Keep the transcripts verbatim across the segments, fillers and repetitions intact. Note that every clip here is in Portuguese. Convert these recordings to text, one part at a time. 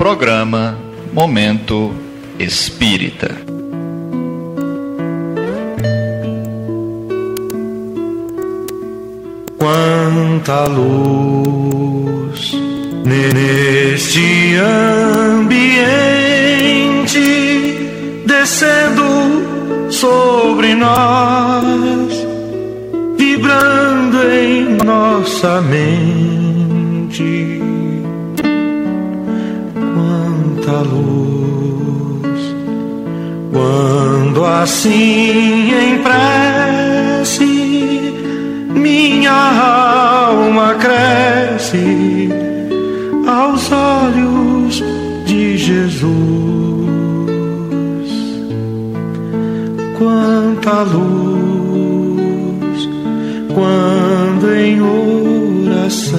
Programa Momento Espírita. Quanta luz neste ambiente descendo sobre nós, vibrando em nossa mente. Quanta luz, quando assim em prece minha alma cresce aos olhos de Jesus. Quanta luz, quando em oração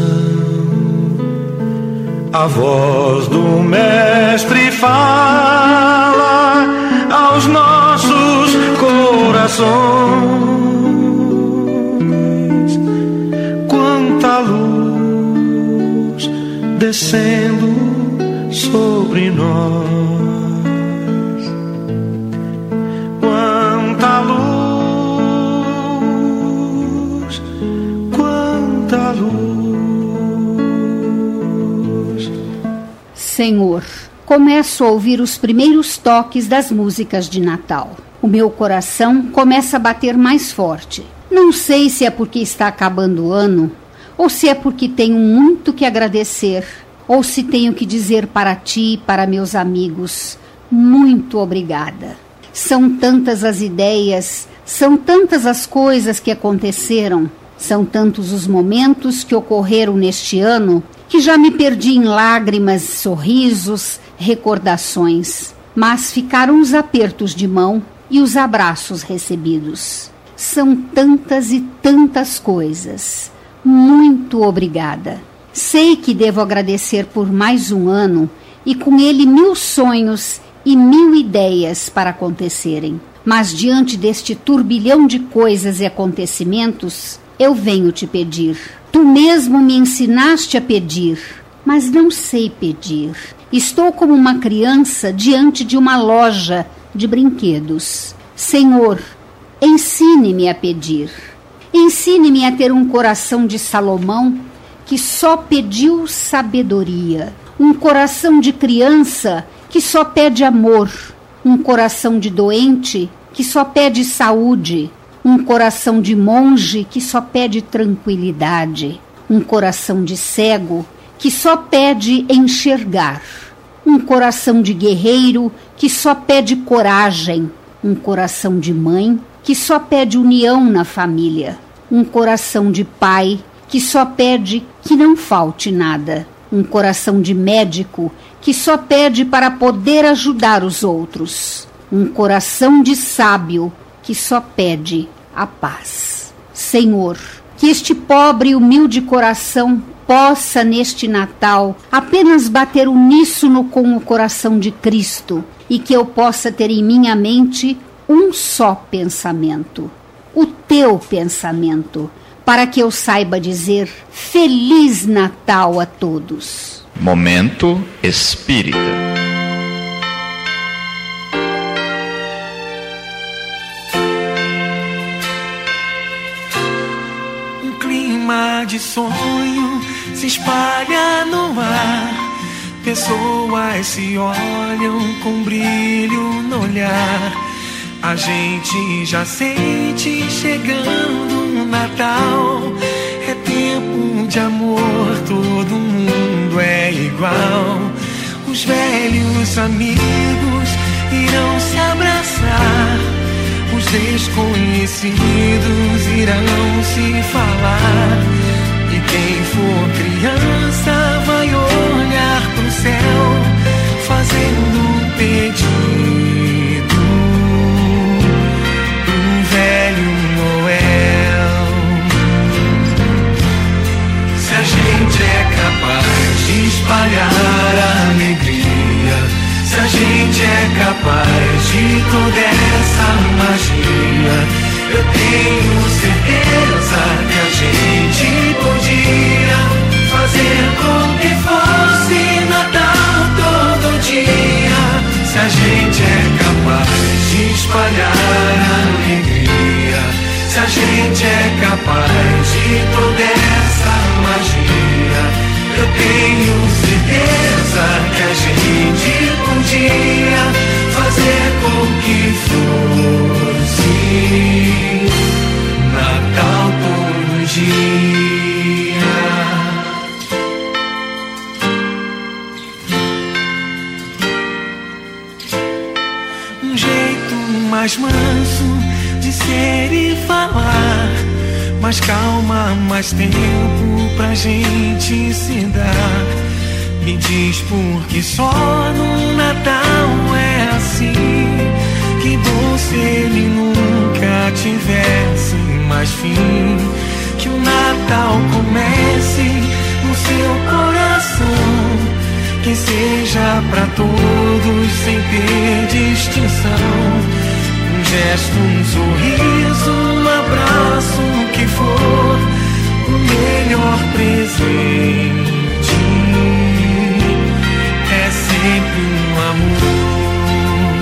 a voz do Mestre fala aos nossos corações. Quanta luz descendo sobre nós. Quanta luz, quanta luz. Senhor, começo a ouvir os primeiros toques das músicas de Natal. O meu coração começa a bater mais forte. Não sei se é porque está acabando o ano, ou se é porque tenho muito que agradecer, ou se tenho que dizer para ti e para meus amigos, muito obrigada. São tantas as ideias, são tantas as coisas que aconteceram, são tantos os momentos que ocorreram neste ano, que já me perdi em lágrimas, sorrisos, recordações. Mas ficaram os apertos de mão e os abraços recebidos. São tantas e tantas coisas. Muito obrigada. Sei que devo agradecer por mais um ano e com ele mil sonhos e mil ideias para acontecerem. Mas diante deste turbilhão de coisas e acontecimentos, eu venho te pedir. Tu mesmo me ensinaste a pedir, mas não sei pedir. Estou como uma criança diante de uma loja de brinquedos. Senhor, ensine-me a pedir. Ensine-me a ter um coração de Salomão que só pediu sabedoria. Um coração de criança que só pede amor. Um coração de doente que só pede saúde. Um coração de monge que só pede tranquilidade. Um coração de cego que só pede enxergar. Um coração de guerreiro que só pede coragem. Um coração de mãe que só pede união na família. Um coração de pai que só pede que não falte nada. Um coração de médico que só pede para poder ajudar os outros. Um coração de sábio que só pede a paz. Senhor, que este pobre e humilde coração possa neste Natal apenas bater uníssono com o coração de Cristo e que eu possa ter em minha mente um só pensamento, o teu pensamento, para que eu saiba dizer Feliz Natal a todos. Momento Espírita. Um clima de sonho se espalha no ar. Pessoas se olham com brilho no olhar. A gente já sente chegando o Natal. É tempo de amor, todo mundo é igual. Os velhos amigos irão se abraçar. Os desconhecidos irão se falar. E quem for criança vai olhar pro céu, fazendo um pedido pro velho Noel. Se a gente é capaz de espalhar a alegria, se a gente é capaz de toda essa magia, eu tenho certeza que a gente podia fazer com que fosse Natal espalhar alegria, se a gente é capaz de toda essa magia, eu tenho certeza que a gente podia fazer com que fosse Natal todo dia. Um jeito mais manso de ser e falar, mais calma, mais tempo pra gente se dar. Me diz por que só no Natal é assim, que bom se ele nunca tivesse mais fim. Que o Natal comece no seu coração, que seja pra todos sem ter distinção. Um gesto, um sorriso, um abraço, o que for, o melhor presente é sempre um amor.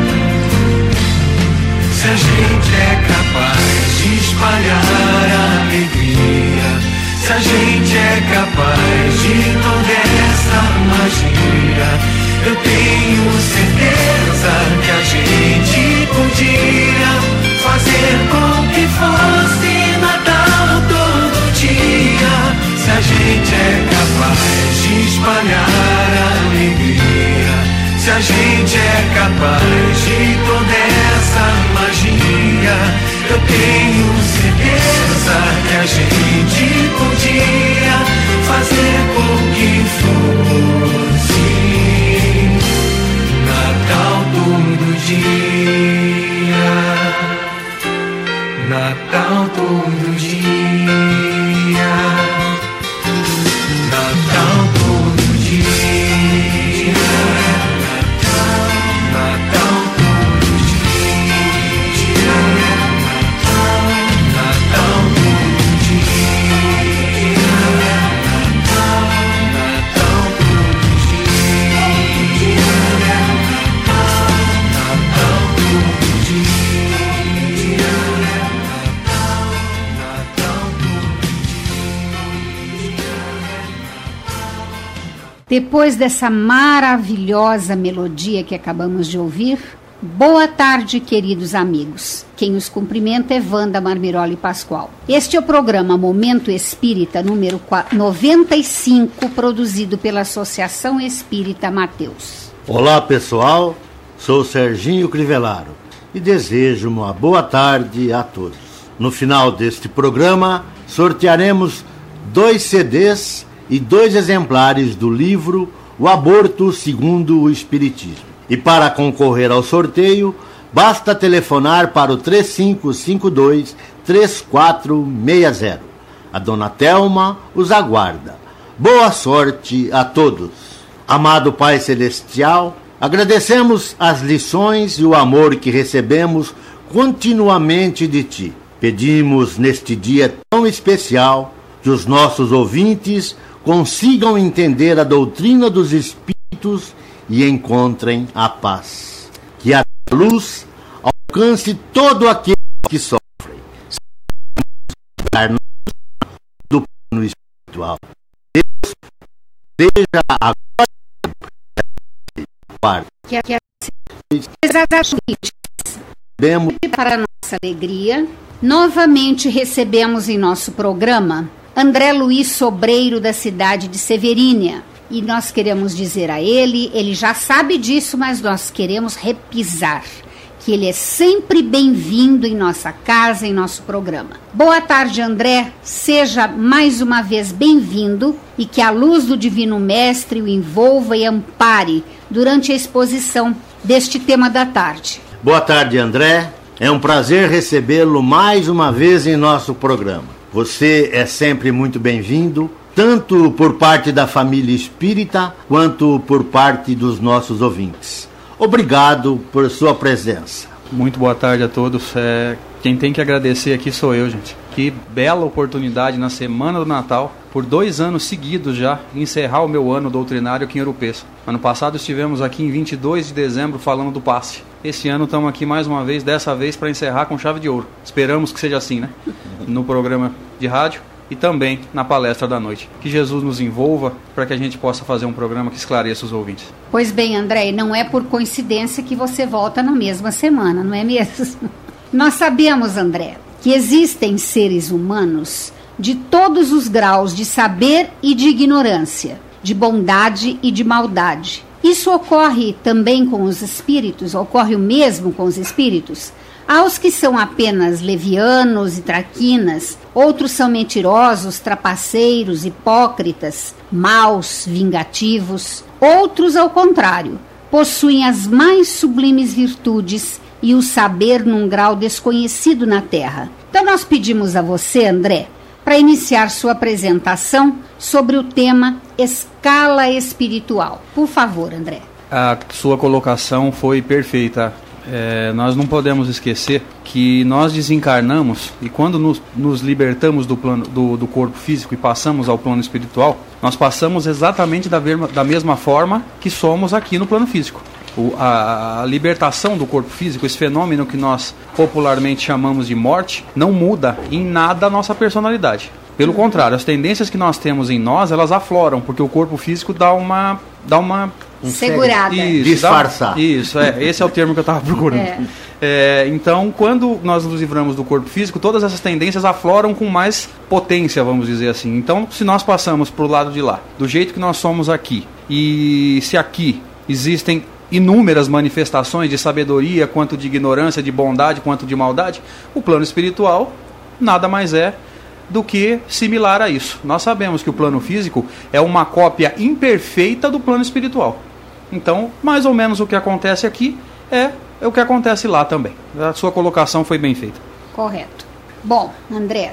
Se a gente é capaz de espalhar alegria, se a gente é capaz de toda essa magia, eu tenho certeza que a gente podia fazer com que fosse Natal todo dia. Se a gente é capaz de espalhar alegria, se a gente é capaz de toda essa magia, eu tenho certeza que a gente podia fazer com que fosse Natal todo dia, Natal todo dia, Natal todo dia, Natal, Natal todo dia, Natal, Natal todo dia, Natal, Natal todo dia, Natal, Natal todo dia, Natal, Natal todo. Depois dessa maravilhosa melodia que acabamos de ouvir, boa tarde, queridos amigos. Quem os cumprimenta é Wanda Marmiroli Pascoal. Este é o programa Momento Espírita número noventa e cinco, produzido pela Associação Espírita Mateus. Olá, pessoal. Sou Serginho Crivellaro e desejo uma boa tarde a todos. No final deste programa, sortearemos dois C Ds e dois exemplares do livro O Aborto Segundo o Espiritismo. E para concorrer ao sorteio, basta telefonar para o três cinco cinco dois, três quatro seis zero. A dona Thelma os aguarda. Boa sorte a todos. Amado Pai Celestial, agradecemos as lições e o amor que recebemos continuamente de Ti. Pedimos neste dia tão especial que os nossos ouvintes consigam entender a doutrina dos Espíritos e encontrem a paz. Que a luz alcance todo aquele que sofre, do plano espiritual. Deus seja agora que, que exatamente para nossa alegria, novamente recebemos em nosso programa André Luiz Sobreiro, da cidade de Severínia. E nós queremos dizer a ele, ele já sabe disso, mas nós queremos repisar, que ele é sempre bem-vindo em nossa casa, em nosso programa. Boa tarde, André. Seja mais uma vez bem-vindo e que a luz do Divino Mestre o envolva e ampare durante a exposição deste tema da tarde. Boa tarde, André. É um prazer recebê-lo mais uma vez em nosso programa. Você é sempre muito bem-vindo, tanto por parte da família espírita, quanto por parte dos nossos ouvintes. Obrigado por sua presença. Muito boa tarde a todos. É, quem tem que agradecer aqui sou eu, gente. Que bela oportunidade na semana do Natal, por dois anos seguidos já, encerrar o meu ano doutrinário aqui em Ouro Preto. Ano passado estivemos aqui em vinte e dois de dezembro falando do passe. Esse ano estamos aqui mais uma vez, dessa vez para encerrar com chave de ouro. Esperamos que seja assim, né? No programa de rádio e também na palestra da noite. Que Jesus nos envolva para que a gente possa fazer um programa que esclareça os ouvintes. Pois bem, André, não é por coincidência que você volta na mesma semana, não é mesmo? Nós sabemos, André, que existem seres humanos de todos os graus de saber e de ignorância, de bondade e de maldade. Isso ocorre também com os espíritos, ocorre o mesmo com os espíritos. Há os que são apenas levianos e traquinas, outros são mentirosos, trapaceiros, hipócritas, maus, vingativos. Outros, ao contrário, possuem as mais sublimes virtudes e o saber num grau desconhecido na Terra. Então nós pedimos a você, André, para iniciar sua apresentação sobre o tema escala espiritual. Por favor, André. A sua colocação foi perfeita. É, nós não podemos esquecer que nós desencarnamos e quando nos, nos libertamos do, plano, do, do corpo físico e passamos ao plano espiritual, nós passamos exatamente da, verma, da mesma forma que somos aqui no plano físico. O, a, a libertação do corpo físico, esse fenômeno que nós popularmente chamamos de morte, não muda em nada a nossa personalidade. Pelo contrário, as tendências que nós temos em nós, elas afloram, porque o corpo físico dá uma... Dá uma segurada. Isso, disfarçar. Dá, isso, é, esse é o termo que eu estava procurando. É. É, então, quando nós nos livramos do corpo físico, todas essas tendências afloram com mais potência, vamos dizer assim. Então, se nós passamos para o lado de lá, do jeito que nós somos aqui, e se aqui existem inúmeras manifestações de sabedoria, quanto de ignorância, de bondade, quanto de maldade, o plano espiritual nada mais é do que similar a isso. Nós sabemos que o plano físico é uma cópia imperfeita do plano espiritual. Então, mais ou menos o que acontece aqui é, é o que acontece lá também. A sua colocação foi bem feita. Correto. Bom, André,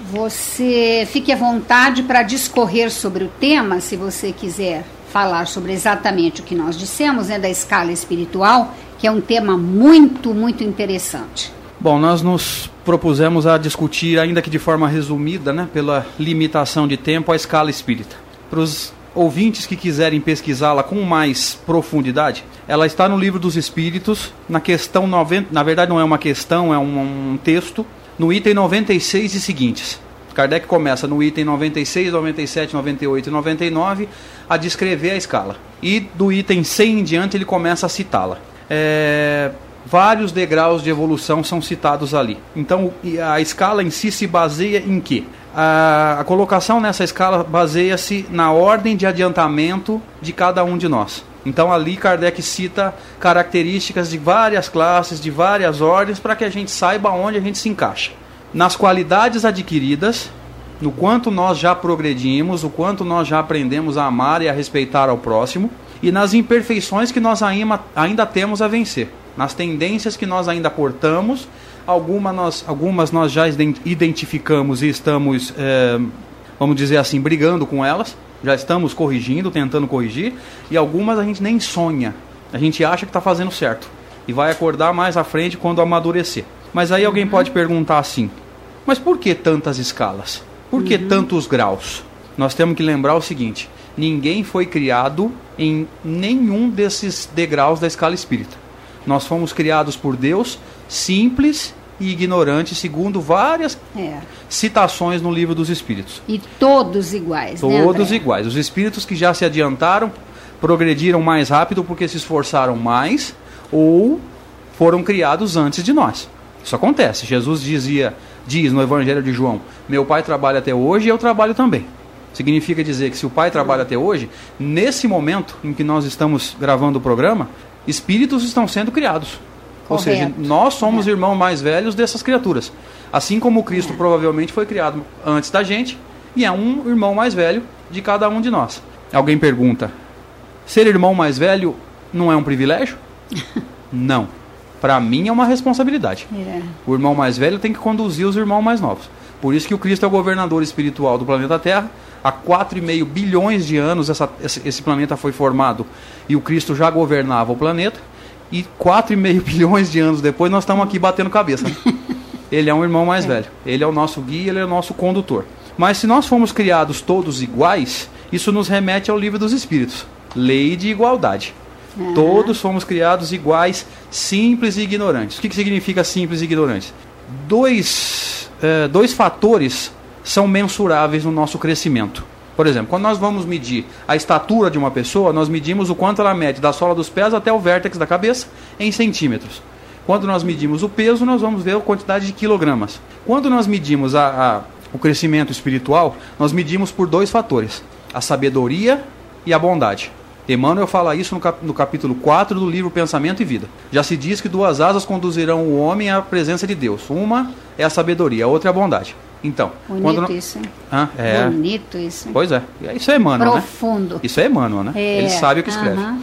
você fique à vontade para discorrer sobre o tema, se você quiser falar sobre exatamente o que nós dissemos, né, da escala espiritual, que é um tema muito, muito interessante. Bom, nós nos propusemos a discutir, ainda que de forma resumida, né, pela limitação de tempo, a escala espírita. Para os ouvintes que quiserem pesquisá-la com mais profundidade, ela está no Livro dos Espíritos, na questão noventa, na verdade não é uma questão, é um, um texto, no item noventa e seis e seguintes. Kardec começa no item noventa e seis, noventa e sete, noventa e oito e noventa e nove a descrever a escala. E do item cem em diante ele começa a citá-la. É... Vários degraus de evolução são citados ali. Então, a escala em si se baseia em quê? A, a colocação nessa escala baseia-se na ordem de adiantamento de cada um de nós. Então, ali Kardec cita características de várias classes, de várias ordens, para que a gente saiba onde a gente se encaixa. Nas qualidades adquiridas, no quanto nós já progredimos, o quanto nós já aprendemos a amar e a respeitar ao próximo, e nas imperfeições que nós ainda, ainda temos a vencer. Nas tendências que nós ainda portamos, alguma nós, algumas nós já identificamos e estamos, é, vamos dizer assim, brigando com elas, já estamos corrigindo, tentando corrigir, e algumas a gente nem sonha, a gente acha que está fazendo certo, e vai acordar mais à frente quando amadurecer. Mas aí alguém pode perguntar assim, mas por que tantas escalas? Por que uhum. tantos graus? Nós temos que lembrar o seguinte, ninguém foi criado em nenhum desses degraus da escala espírita. Nós fomos criados por Deus, simples e ignorantes, segundo várias é. citações no Livro dos Espíritos. E todos iguais, Todos né, iguais. Os espíritos que já se adiantaram, progrediram mais rápido porque se esforçaram mais ou foram criados antes de nós. Isso acontece. Jesus dizia, diz no Evangelho de João, meu pai trabalha até hoje e eu trabalho também. Significa dizer que se o pai trabalha até hoje, nesse momento em que nós estamos gravando o programa, espíritos estão sendo criados. Correto. Ou seja, nós somos é. irmãos mais velhos dessas criaturas. Assim como o Cristo é. provavelmente foi criado antes da gente, e é um irmão mais velho de cada um de nós. Alguém pergunta, ser irmão mais velho não é um privilégio? Não. Para mim é uma responsabilidade. É. O irmão mais velho tem que conduzir os irmãos mais novos. Por isso que o Cristo é o governador espiritual do planeta Terra. Há quatro vírgula cinco bilhões de anos essa, esse planeta foi formado e o Cristo já governava o planeta. E quatro vírgula cinco bilhões de anos depois nós estamos aqui batendo cabeça. Né? ele é um irmão mais É. velho. Ele é o nosso guia, ele é o nosso condutor. Mas se nós fomos criados todos iguais, isso nos remete ao livro dos Espíritos. Lei de igualdade. Aham. Todos fomos criados iguais, simples e ignorantes. O que, que significa simples e ignorantes? Dois, eh, dois fatores são mensuráveis no nosso crescimento. Por exemplo, quando nós vamos medir a estatura de uma pessoa, nós medimos o quanto ela mede da sola dos pés até o vértex da cabeça em centímetros. Quando nós medimos o peso, nós vamos ver a quantidade de quilogramas. Quando nós medimos a, a, o crescimento espiritual, nós medimos por dois fatores: a sabedoria e a bondade. Emmanuel fala isso no, cap, no capítulo quatro do livro Pensamento e Vida. Já se diz que duas asas conduzirão o homem à presença de Deus. Uma é a sabedoria, a outra é a bondade. Então, Bonito quando não... isso, hein? Ah, é. Bonito isso. Pois é, isso é Emmanuel, Profundo. né? Isso é Emmanuel, né? É, Ele sabe o que escreve. aham.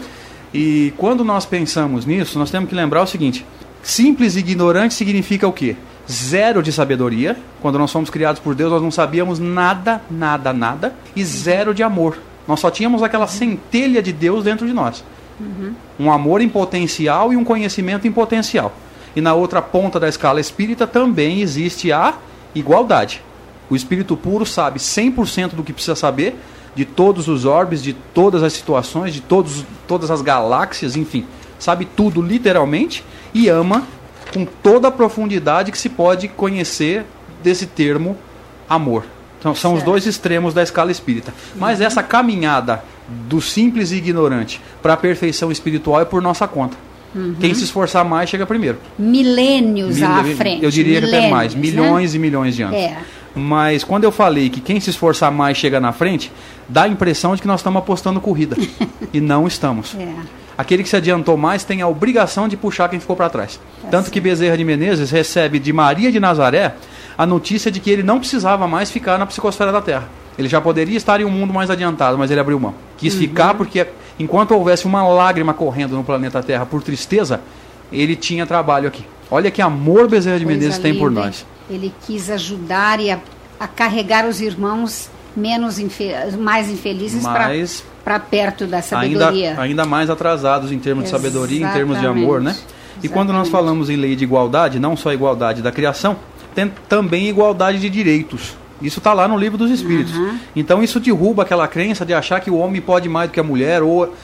E quando nós pensamos nisso, nós temos que lembrar o seguinte: simples e ignorante significa o quê? Zero de sabedoria. Quando nós fomos criados por Deus, nós não sabíamos nada, nada, nada. E zero de amor. Nós só tínhamos aquela centelha de Deus dentro de nós. Uhum. Um amor em potencial e um conhecimento em potencial. E na outra ponta da escala espírita também existe a igualdade. O espírito puro sabe cem por cento do que precisa saber, de todos os orbes, de todas as situações, de todos, todas as galáxias, enfim. Sabe tudo literalmente e ama com toda a profundidade que se pode conhecer desse termo amor. Então, são Certo. os dois extremos da escala espírita. Mas essa caminhada do simples e ignorante para a perfeição espiritual é por nossa conta. Uhum. Quem se esforçar mais chega primeiro. Milênios Mil- à frente. Eu diria que até milênios, mais, né? milhões e milhões de anos. É. Mas quando eu falei que quem se esforçar mais chega na frente, dá a impressão de que nós estamos apostando corrida. E não estamos. É. Aquele que se adiantou mais tem a obrigação de puxar quem ficou para trás. Tá Tanto certo. que Bezerra de Menezes recebe de Maria de Nazaré a notícia de que ele não precisava mais ficar na psicosfera da Terra. Ele já poderia estar em um mundo mais adiantado, mas ele abriu mão. Quis Uhum. ficar porque enquanto houvesse uma lágrima correndo no planeta Terra por tristeza, ele tinha trabalho aqui. Olha que amor Bezerra de Coisa Menezes tem por linda, nós. hein? Ele quis ajudar e a, a carregar os irmãos menos infe- mais infelizes Mas para perto da ainda, sabedoria. ainda mais atrasados em termos de sabedoria, em termos de amor, né? E quando nós Exatamente. falamos em lei de igualdade, não só igualdade da criação, tem também igualdade de direitos. Isso está lá no livro dos Espíritos. Uhum. Então isso derruba aquela crença de achar que o homem pode mais do que a mulher, ou uh,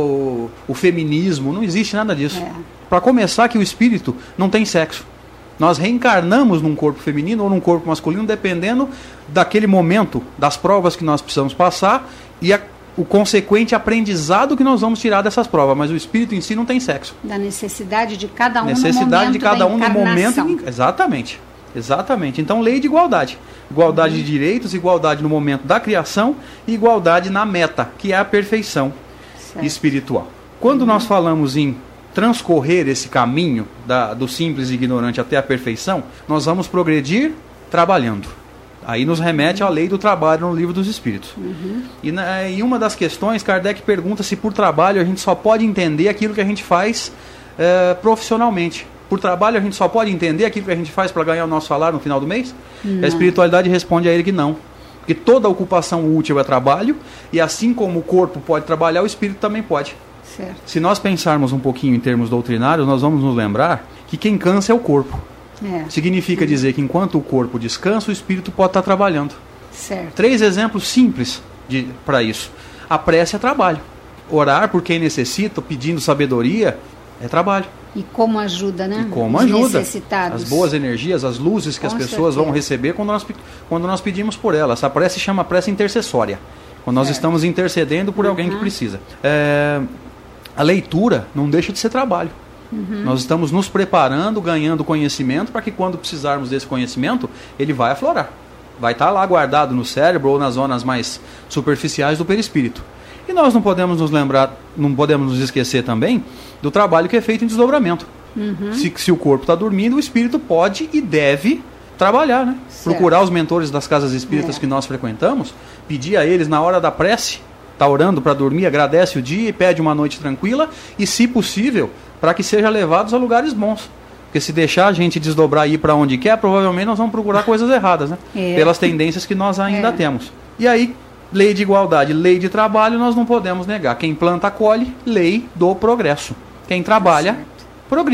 o, o feminismo. Não existe nada disso. É. Para começar, que o espírito não tem sexo. Nós reencarnamos num corpo feminino ou num corpo masculino, dependendo daquele momento, das provas que nós precisamos passar e a, o consequente aprendizado que nós vamos tirar dessas provas. Mas o espírito em si não tem sexo. Da necessidade de cada um Necessidade no momento de cada da um no momento. encarnação. em- Exatamente. Exatamente. Então, lei de igualdade. Igualdade de direitos, igualdade no momento da criação e igualdade na meta, que é a perfeição Certo. espiritual. Quando nós falamos em transcorrer esse caminho da, do simples e ignorante até a perfeição, nós vamos progredir trabalhando. Aí nos remete à lei do trabalho no livro dos Espíritos. Uhum. E na, em uma das questões, Kardec pergunta se por trabalho a gente só pode entender aquilo que a gente faz eh, profissionalmente. Por trabalho a gente só pode entender aquilo que a gente faz para ganhar o nosso salário no final do mês? Não. A espiritualidade responde a ele que não. Porque toda ocupação útil é trabalho, e assim como o corpo pode trabalhar, o espírito também pode. Certo. Se nós pensarmos um pouquinho em termos doutrinários, nós vamos nos lembrar que quem cansa é o corpo. É. Significa dizer que enquanto o corpo descansa, o espírito pode estar trabalhando. Certo. Três exemplos simples para isso. A prece é trabalho. Orar por quem necessita, pedindo sabedoria, é trabalho. E como ajuda, né? E como Os ajuda. necessitados. As boas energias, as luzes que Com as pessoas vão certeza. receber quando nós, pe- quando nós pedimos por elas. Essa prece chama prece intercessória. Quando nós Certo. estamos intercedendo por alguém que Uhum. precisa. É, a leitura não deixa de ser trabalho. Uhum. Nós estamos nos preparando, ganhando conhecimento, para que quando precisarmos desse conhecimento, ele vai aflorar. Vai estar lá guardado no cérebro ou nas zonas mais superficiais do perispírito. E nós não podemos nos lembrar, não podemos nos esquecer também do trabalho que é feito em desdobramento. Uhum. Se, se o corpo está dormindo, o espírito pode e deve trabalhar, né? Certo. Procurar os mentores das casas espíritas É. que nós frequentamos, pedir a eles na hora da prece, está orando para dormir, agradece o dia e pede uma noite tranquila e, se possível, para que sejam levados a lugares bons. Porque se deixar a gente desdobrar e ir para onde quer, provavelmente nós vamos procurar coisas erradas, né? É. Pelas tendências que nós ainda É. temos. E aí, lei de igualdade, lei de trabalho, nós não podemos negar. Quem planta, colhe, lei do progresso. Quem trabalha, Certo. progride.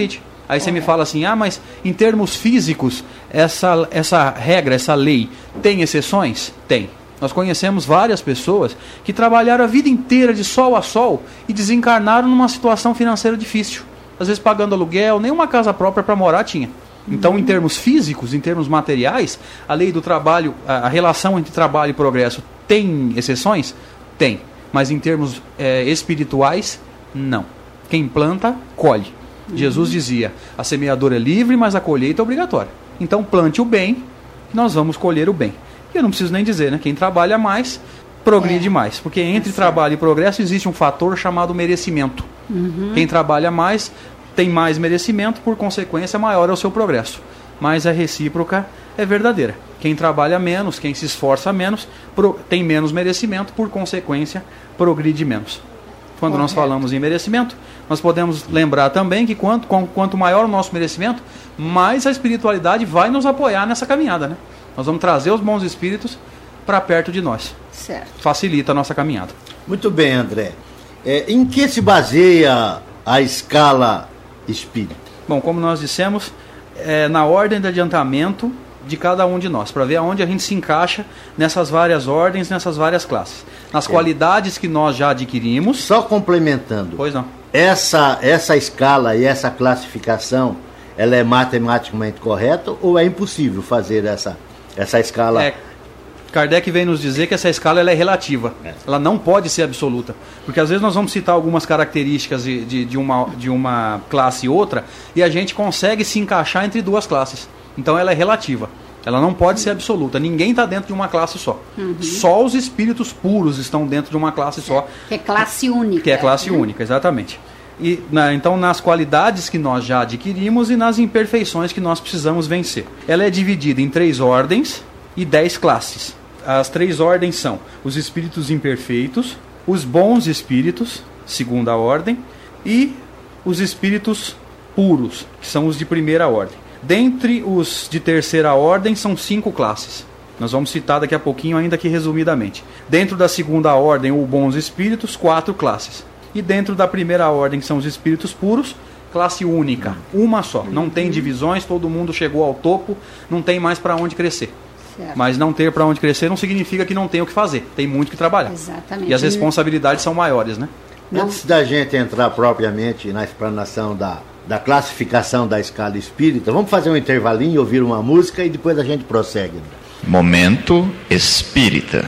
Aí você me fala assim, ah, mas em termos físicos, essa, essa regra, essa lei, tem exceções? Tem. Nós conhecemos várias pessoas que trabalharam a vida inteira de sol a sol e desencarnaram numa situação financeira difícil. Às vezes pagando aluguel, nem uma casa própria para morar tinha. Então, uhum. em termos físicos, em termos materiais, a lei do trabalho, a, a relação entre trabalho e progresso tem exceções? Tem. Mas em termos é, espirituais, não. Quem planta, colhe. Uhum. Jesus dizia, a semeadora é livre, mas a colheita é obrigatória. Então plante o bem, que nós vamos colher o bem. E eu não preciso nem dizer, né? Quem trabalha mais, progride é. mais. Porque entre é trabalho e progresso existe um fator chamado merecimento. Uhum. Quem trabalha mais tem mais merecimento, por consequência maior é o seu progresso. Mas a recíproca é verdadeira. Quem trabalha menos, quem se esforça menos, pro, tem menos merecimento, por consequência progride menos. Quando Correto. Nós falamos em merecimento, nós podemos lembrar também que quanto, quanto maior o nosso merecimento, mais a espiritualidade vai nos apoiar nessa caminhada, né? Nós vamos trazer os bons espíritos para perto de nós. Certo. Facilita a nossa caminhada. Muito bem, André. É, em que se baseia a escala espírita? Bom, como nós dissemos, é na ordem de adiantamento de cada um de nós, para ver aonde a gente se encaixa nessas várias ordens, nessas várias classes. Nas é. qualidades que nós já adquirimos. Só complementando. Pois não. Essa, essa escala e essa classificação, ela é matematicamente correta ou é impossível fazer essa, essa escala? É, Kardec vem nos dizer que essa escala ela é relativa. É. Ela não pode ser absoluta. Porque às vezes nós vamos citar algumas características de, de, de, uma, de uma classe e outra e a gente consegue se encaixar entre duas classes. Então ela é relativa. Ela não pode ser absoluta. Ninguém está dentro de uma classe só. Uhum. Só os espíritos puros estão dentro de uma classe só. Que é classe única. Que é classe né? única, exatamente. E, na, então, nas qualidades que nós já adquirimos e nas imperfeições que nós precisamos vencer. Ela é dividida em três ordens e dez classes. As três ordens são os espíritos imperfeitos, os bons espíritos, segunda ordem, e os espíritos puros, que são os de primeira ordem. Dentre os de terceira ordem, são cinco classes. Nós vamos citar daqui a pouquinho, ainda que resumidamente. Dentro da segunda ordem, ou bons espíritos, quatro classes. E dentro da primeira ordem, que são os espíritos puros, classe única, uma só. Não tem divisões, todo mundo chegou ao topo, não tem mais para onde crescer. Certo. Mas não ter para onde crescer não significa que não tem o que fazer. Tem muito que trabalhar. Exatamente. E as responsabilidades são maiores, né? Não. Antes da gente entrar propriamente na explanação da, da classificação da escala espírita, vamos fazer um intervalinho, ouvir uma música e depois a gente prossegue. Momento Espírita.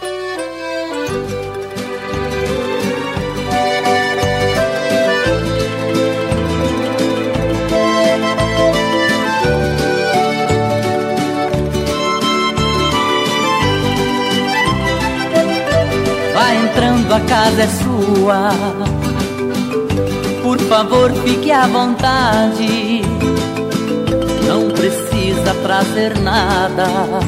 A casa é sua, por favor fique à vontade, não precisa trazer nada,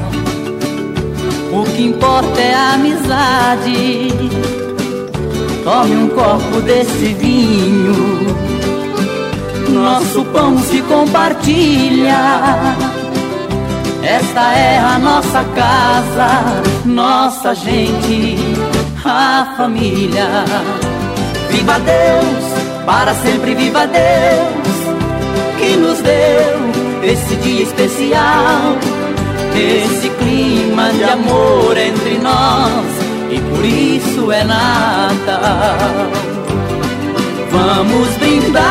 o que importa é a amizade. Tome um copo desse vinho, nosso pão se compartilha. Esta é a nossa casa, nossa gente, a família. Viva Deus, para sempre viva Deus, que nos deu esse dia especial, esse clima de amor entre nós, e por isso é Natal. Vamos brindar,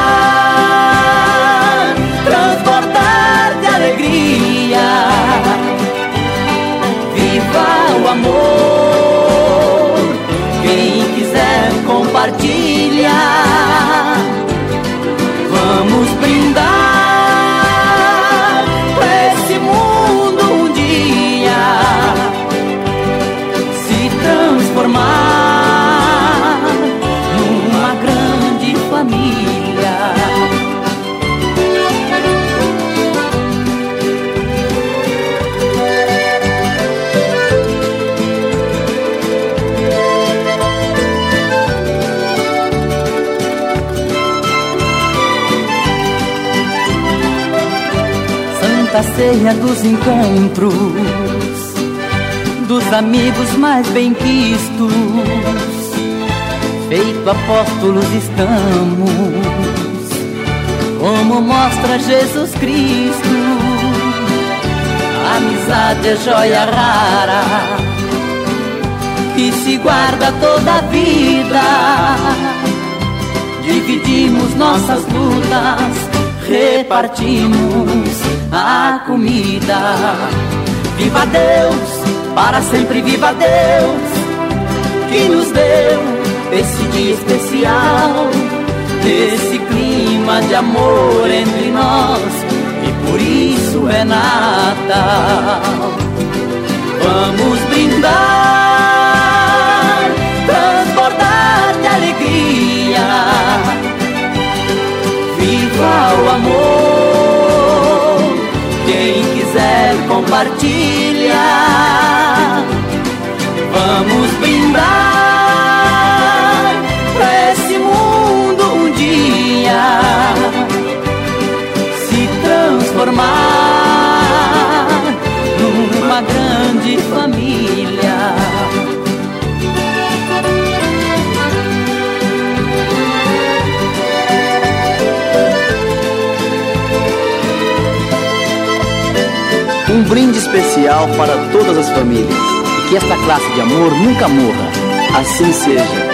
transbordar de alegria. Viva o amor, quem quiser compartilha. Vamos brindar pra esse mundo um dia se transformar numa grande família. Santa Ceia dos encontros, dos amigos mais benquistos, feito apóstolos estamos, como mostra Jesus Cristo. A amizade é joia rara que se guarda toda a vida. Dividimos nossas lutas, repartimos a comida. Viva Deus, para sempre viva Deus, que nos deu esse dia especial, esse clima de amor entre nós, e por isso é Natal. Vamos brindar, transbordar de alegria. Viva o amor, quem quiser compartilha. Vamos brindar pra esse mundo um dia se transformar numa grande família. Um brinde especial para todas as famílias, e que esta classe de amor nunca morra. Assim seja.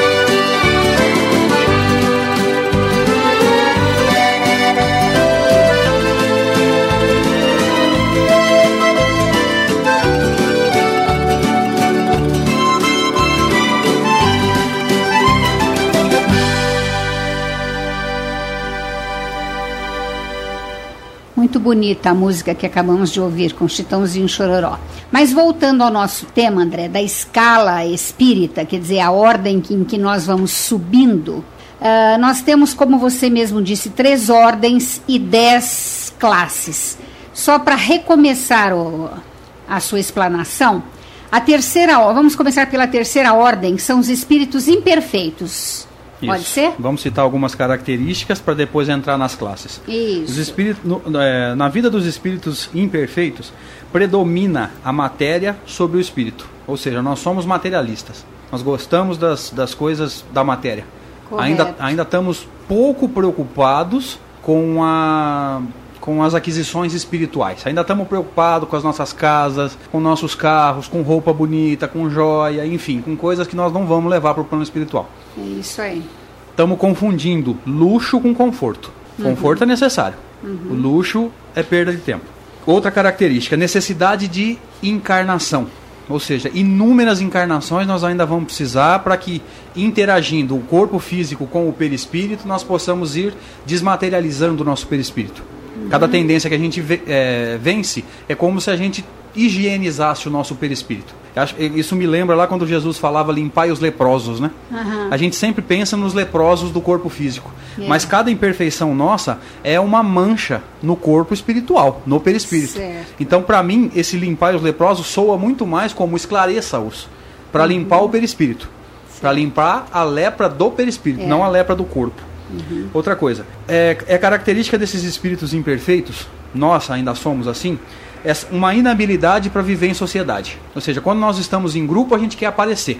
Muito bonita a música que acabamos de ouvir com Chitãozinho Chororó. Mas voltando ao nosso tema, André, da escala espírita, quer dizer, a ordem em que nós vamos subindo, uh, nós temos, como você mesmo disse, três ordens e dez classes. Só para recomeçar o, a sua explanação, a terceira, vamos começar pela terceira ordem, que são os espíritos imperfeitos. Isso. Pode ser? Vamos citar algumas características para depois entrar nas classes. Isso. Os espíritos, no, é, na vida dos espíritos imperfeitos, predomina a matéria sobre o espírito. Ou seja, nós somos materialistas. Nós gostamos das, das coisas da matéria. Ainda, ainda estamos pouco preocupados com, a, com as aquisições espirituais. Ainda estamos preocupados com as nossas casas, com nossos carros, com roupa bonita, com joia, enfim, com coisas que nós não vamos levar para o plano espiritual. É isso aí. Estamos confundindo luxo com conforto. Conforto uhum. é necessário. Uhum. O luxo é perda de tempo. Outra característica, necessidade de encarnação. Ou seja, inúmeras encarnações nós ainda vamos precisar para que, interagindo o corpo físico com o perispírito, nós possamos ir desmaterializando o nosso perispírito. Uhum. Cada tendência que a gente é, vence é como se a gente higienizasse o nosso perispírito. Isso me lembra lá quando Jesus falava limpai os leprosos, né? Uhum. A gente sempre pensa nos leprosos do corpo físico. Yeah. Mas cada imperfeição nossa é uma mancha no corpo espiritual, no perispírito. Certo. Então, para mim, esse limpar os leprosos soa muito mais como esclareça-os, para uhum. limpar o perispírito. Para limpar a lepra do perispírito, é. não a lepra do corpo. Uhum. Outra coisa, é, é característica desses espíritos imperfeitos, nós ainda somos assim, uma inabilidade para viver em sociedade. Ou seja, quando nós estamos em grupo, a gente quer aparecer.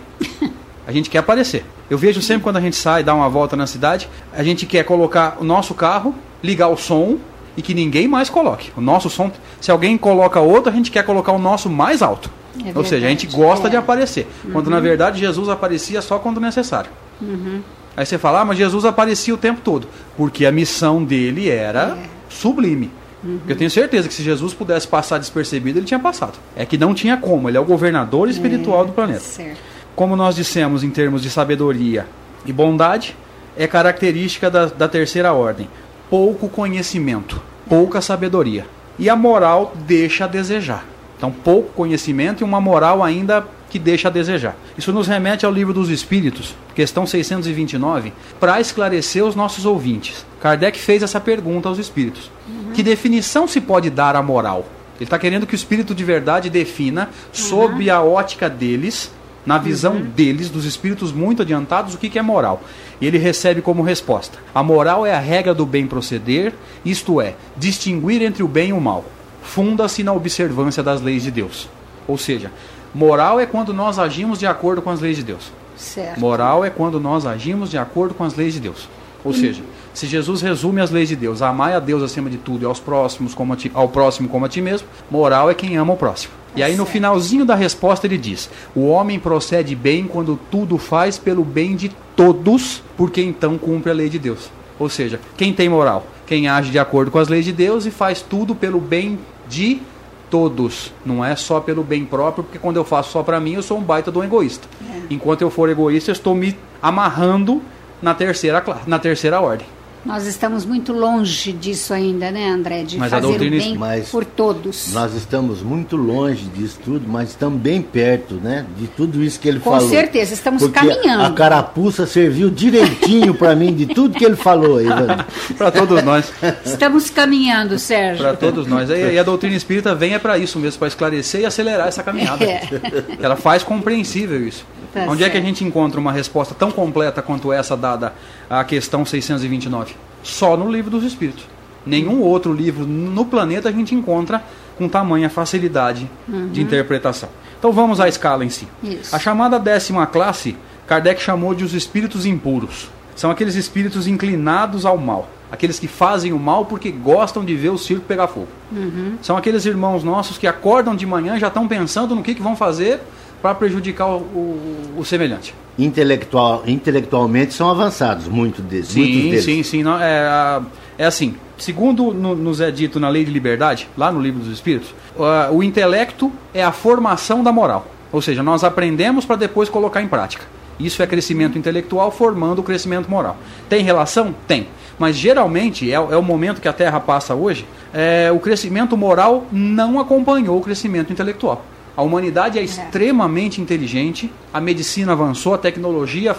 A gente quer aparecer. Eu vejo sempre quando a gente sai, dá uma volta na cidade, a gente quer colocar o nosso carro, ligar o som e que ninguém mais coloque. O nosso som, se alguém coloca outro, a gente quer colocar o nosso mais alto. É verdade, ou seja, a gente gosta é. de aparecer. Uhum. Quando na verdade Jesus aparecia só quando necessário. Uhum. Aí você fala, ah, mas Jesus aparecia o tempo todo. Porque a missão dele era é. sublime. Uhum. Eu tenho certeza que se Jesus pudesse passar despercebido, ele tinha passado. É que não tinha como, ele é o governador espiritual é, do planeta. Certo. Como nós dissemos em termos de sabedoria e bondade, é característica da, da terceira ordem. Pouco conhecimento, pouca sabedoria. E a moral deixa a desejar. Então, pouco conhecimento e uma moral ainda que deixa a desejar. Isso nos remete ao Livro dos Espíritos, questão seiscentos e vinte e nove, para esclarecer os nossos ouvintes. Kardec fez essa pergunta aos espíritos. Uhum. Que definição se pode dar à moral? Ele está querendo que o espírito de verdade defina, uhum. sob a ótica deles, na visão uhum. deles, dos espíritos muito adiantados, o que, que é moral. E ele recebe como resposta: a moral é a regra do bem proceder, isto é, distinguir entre o bem e o mal. Funda-se na observância das leis de Deus. Ou seja, moral é quando nós agimos de acordo com as leis de Deus. Certo. Moral é quando nós agimos de acordo com as leis de Deus. Ou seja, se Jesus resume as leis de Deus, amai a Deus acima de tudo e aos próximos como a ti, ao próximo como a ti mesmo, moral é quem ama o próximo. E aí no finalzinho da resposta ele diz: o homem procede bem quando tudo faz pelo bem de todos, porque então cumpre a lei de Deus. Ou seja, quem tem moral? Quem age de acordo com as leis de Deus e faz tudo pelo bem de todos. Não é só pelo bem próprio, porque quando eu faço só para mim, eu sou um baita de um egoísta. É. Enquanto eu for egoísta, eu estou me amarrando na terceira, na terceira ordem. Nós estamos muito longe disso ainda, né, André? De mas fazer o bem mas por todos. Nós estamos muito longe disso tudo, mas estamos bem perto, né? De tudo isso que ele Com falou. Com certeza, estamos porque caminhando. A carapuça serviu direitinho para mim de tudo que ele falou aí, para todos nós. Estamos caminhando, Sérgio. Para todos nós. E a doutrina espírita vem é para isso mesmo, para esclarecer e acelerar essa caminhada. É. Ela faz compreensível isso. Tá Onde certo. É que a gente encontra uma resposta tão completa quanto essa dada à questão seiscentos e vinte e nove? Só no Livro dos Espíritos. Nenhum outro livro no planeta a gente encontra com tamanha facilidade uhum. de interpretação. Então vamos à escala em si. Isso. A chamada décima classe, Kardec chamou de os espíritos impuros. São aqueles espíritos inclinados ao mal. Aqueles que fazem o mal porque gostam de ver o circo pegar fogo. Uhum. São aqueles irmãos nossos que acordam de manhã e já estão pensando no que, que vão fazer para prejudicar o, o, o semelhante. Intelectual, intelectualmente são avançados, muito deles, sim, muitos deles. Sim, sim, não, é, é assim, segundo no, nos é dito na Lei de Liberdade, lá no Livro dos Espíritos, uh, o intelecto é a formação da moral. Ou seja, nós aprendemos para depois colocar em prática. Isso é crescimento intelectual formando o crescimento moral. Tem relação? Tem. Mas geralmente, é, é o momento que a Terra passa hoje, é, o crescimento moral não acompanhou o crescimento intelectual. A humanidade é, é extremamente inteligente, a medicina avançou, a tecnologia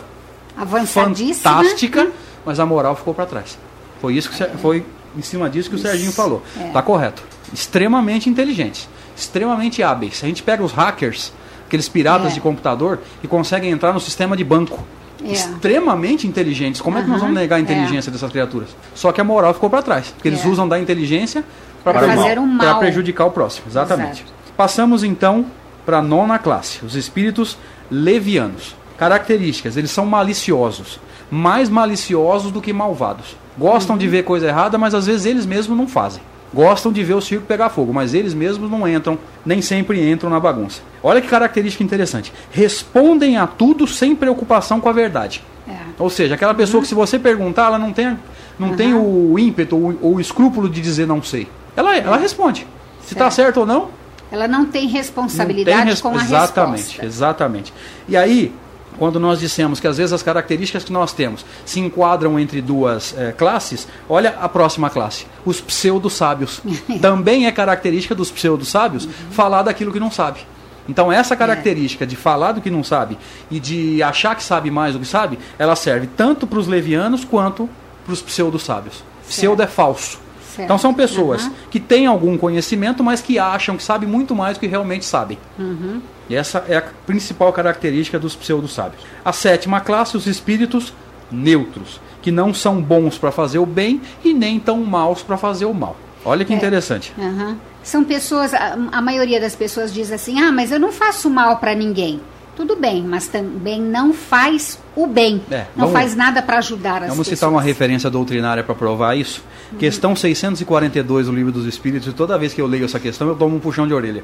fantástica, né? Mas a moral ficou para trás. Foi isso que é. foi em cima disso que isso. O Serginho falou. Está é. correto. Extremamente inteligentes, extremamente hábeis. A gente pega os hackers, aqueles piratas é. de computador, que conseguem entrar no sistema de banco. É. Extremamente inteligentes. Como uhum. é que nós vamos negar a inteligência é. dessas criaturas? Só que a moral ficou para trás, porque eles é. usam da inteligência para um prejudicar o próximo. Exatamente. Exato. Passamos então para a nona classe, os espíritos levianos. Características: eles são maliciosos, mais maliciosos do que malvados. Gostam uhum. de ver coisa errada, mas às vezes eles mesmos não fazem. Gostam de ver o circo pegar fogo, mas eles mesmos não entram, nem sempre entram na bagunça. Olha que característica interessante. Respondem a tudo sem preocupação com a verdade. É. Ou seja, aquela pessoa uhum. que se você perguntar, ela não tem, não uhum. tem o ímpeto ou, ou o escrúpulo de dizer não sei. Ela, é. ela responde. Se está certo ou não. Ela não tem responsabilidade não tem res... com a exatamente, resposta. Exatamente. E aí, quando nós dissemos que às vezes as características que nós temos se enquadram entre duas é, classes, olha a próxima classe, os pseudo-sábios. Também é característica dos pseudo-sábios uhum. falar daquilo que não sabe. Então essa característica é. de falar do que não sabe e de achar que sabe mais do que sabe, ela serve tanto para os levianos quanto para os pseudo-sábios. Pseudo é falso. Certo. Então são pessoas uhum. que têm algum conhecimento, mas que acham que sabem muito mais do que realmente sabem. Uhum. E essa é a principal característica dos pseudo-sábios. A sétima classe, os espíritos neutros, que não são bons para fazer o bem e nem tão maus para fazer o mal. Olha que é. interessante. Uhum. São pessoas, a, a maioria das pessoas diz assim, ah, mas eu não faço mal para ninguém. Tudo bem, mas também não faz o bem. É, não vamos, faz nada para ajudar as vamos pessoas. Vamos citar uma referência doutrinária para provar isso. Uhum. Questão seiscentos e quarenta e dois do Livro dos Espíritos. E toda vez que eu leio essa questão, eu tomo um puxão de orelha.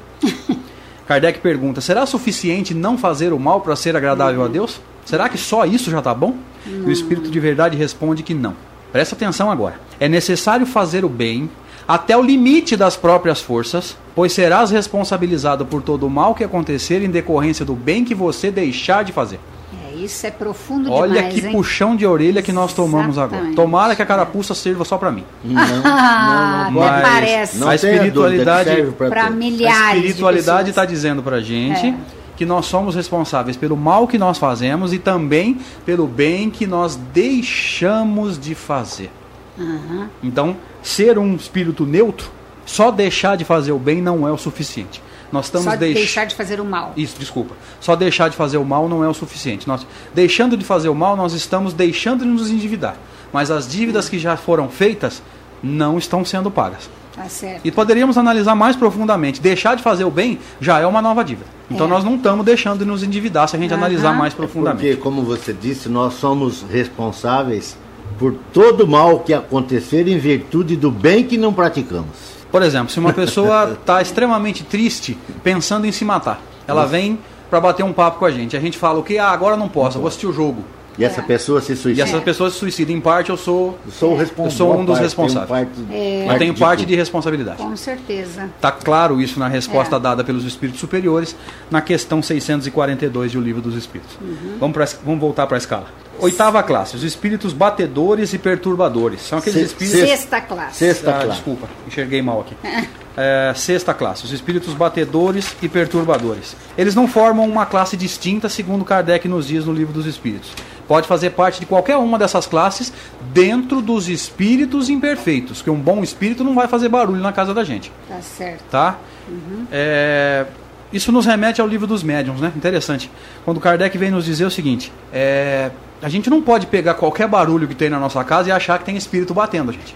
Kardec pergunta, será suficiente não fazer o mal para ser agradável uhum. a Deus? Será que só isso já está bom? Uhum. E o Espírito de Verdade responde que não. Presta atenção agora. É necessário fazer o bem até o limite das próprias forças, pois serás responsabilizado por todo o mal que acontecer em decorrência do bem que você deixar de fazer. É, isso é profundo Olha demais, que hein? puxão de orelha que nós tomamos Exatamente. agora. Tomara que a carapuça sirva só para mim. Não, não, não, até parece. Não a espiritualidade para milhares. A espiritualidade está dizendo para a gente é. que nós somos responsáveis pelo mal que nós fazemos e também pelo bem que nós deixamos de fazer. Uhum. Então, ser um espírito neutro, só deixar de fazer o bem não é o suficiente. Nós estamos só deix... deixar de fazer o mal. Isso, desculpa. Só deixar de fazer o mal não é o suficiente. Nós, deixando de fazer o mal, nós estamos deixando de nos endividar. Mas as dívidas uhum. que já foram feitas não estão sendo pagas. Tá certo. E poderíamos analisar mais profundamente. Deixar de fazer o bem já é uma nova dívida. Então é. nós não estamos deixando de nos endividar se a gente uhum. analisar mais profundamente. Porque, como você disse, nós somos responsáveis por todo mal que acontecer em virtude do bem que não praticamos. Por exemplo, se uma pessoa está extremamente triste, pensando em se matar, ela vem para bater um papo com a gente. A gente fala o quê? Ah, agora não posso, eu vou assistir o jogo. E essa pessoa se suicida. E essa pessoa se suicida. Em parte, eu sou, eu sou, o responsável. Eu sou um dos responsáveis. Parte, é. Eu tenho parte de responsabilidade. Com certeza. Está claro isso na resposta é. dada pelos Espíritos Superiores na questão seiscentos e quarenta e dois do Livro dos Espíritos. Uhum. Vamos, pra, vamos voltar para a escala. Oitava classe, os espíritos batedores e perturbadores. São aqueles Se, espíritos... Sexta classe. Sexta ah, classe. Desculpa, enxerguei mal aqui. É, sexta classe, os espíritos batedores e perturbadores. Eles não formam uma classe distinta, segundo Kardec nos diz no Livro dos Espíritos. Pode fazer parte de qualquer uma dessas classes dentro dos espíritos imperfeitos, que um bom espírito não vai fazer barulho na casa da gente. Tá certo. Tá? Uhum. É... Isso nos remete ao Livro dos Médiuns, né? Interessante. Quando Kardec vem nos dizer o seguinte, é... a gente não pode pegar qualquer barulho que tem na nossa casa e achar que tem espírito batendo, gente.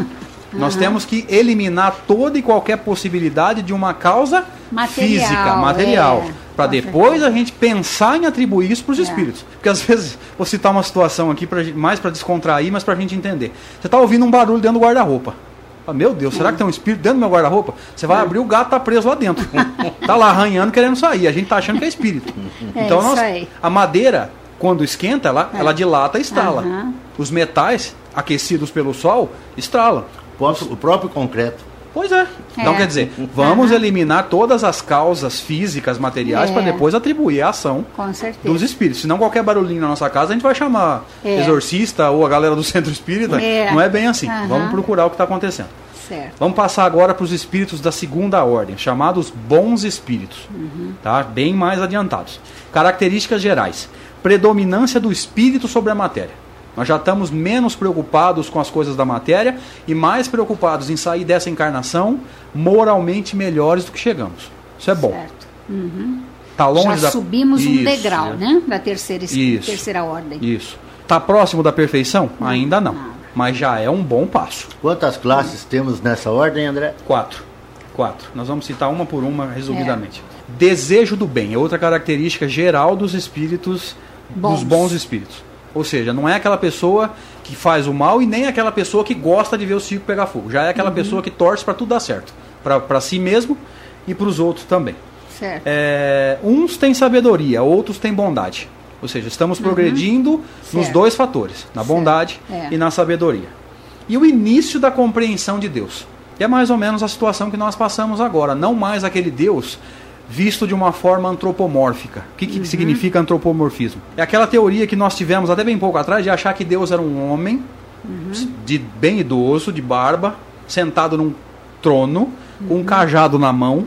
Nós uhum. temos que eliminar toda e qualquer possibilidade de uma causa material, física, material, é. para depois a gente pensar em atribuir isso para os é. espíritos. Porque às vezes, vou citar uma situação aqui, pra, mais para descontrair, mas para a gente entender. Você está ouvindo um barulho dentro do guarda-roupa. Ah, meu Deus, será que tem um espírito dentro do meu guarda-roupa? Você vai abrir, o gato tá preso lá dentro. Tá lá arranhando, querendo sair. A gente tá achando que é espírito. É então, isso nós, aí. a madeira, quando esquenta, ela, é. ela dilata e estala. Uhum. Os metais, aquecidos pelo sol, estralam. O próprio concreto. Pois é. Então, é. quer dizer, vamos uhum. eliminar todas as causas físicas, materiais, é. para depois atribuir a ação Com certeza. dos espíritos. Senão, qualquer barulhinho na nossa casa, a gente vai chamar é. exorcista ou a galera do centro espírita. É. Não é bem assim. Uhum. Vamos procurar o que está acontecendo. Certo. Vamos passar agora para os espíritos da segunda ordem, chamados bons espíritos. Uhum. Tá? Bem mais adiantados. Características gerais. Predominância do espírito sobre a matéria. Nós já estamos menos preocupados com as coisas da matéria e mais preocupados em sair dessa encarnação moralmente melhores do que chegamos. Isso é bom. Certo. Uhum. Tá longe já da... subimos Isso, um degrau, é. né? Da terceira, Isso. terceira ordem. Isso. Está próximo da perfeição? Não. Ainda não. não. Mas já é um bom passo. Quantas classes temos nessa ordem, André? Quatro. Quatro. Nós vamos citar uma por uma, resumidamente. É. Desejo do bem é outra característica geral dos espíritos, bons. dos bons espíritos. Ou seja, não é aquela pessoa que faz o mal e nem aquela pessoa que gosta de ver o circo pegar fogo. Já é aquela uhum. pessoa que torce para tudo dar certo. Para si mesmo e para os outros também. Certo. É, uns têm sabedoria, outros têm bondade. Ou seja, estamos uhum. progredindo certo. nos dois fatores. Na bondade é. e na sabedoria. E o início da compreensão de Deus. Que é mais ou menos a situação que nós passamos agora. Não mais aquele Deus visto de uma forma antropomórfica. O que, que uhum. significa antropomorfismo? É aquela teoria que nós tivemos até bem pouco atrás de achar que Deus era um homem uhum. de bem idoso, de barba, sentado num trono, uhum. com um cajado na mão,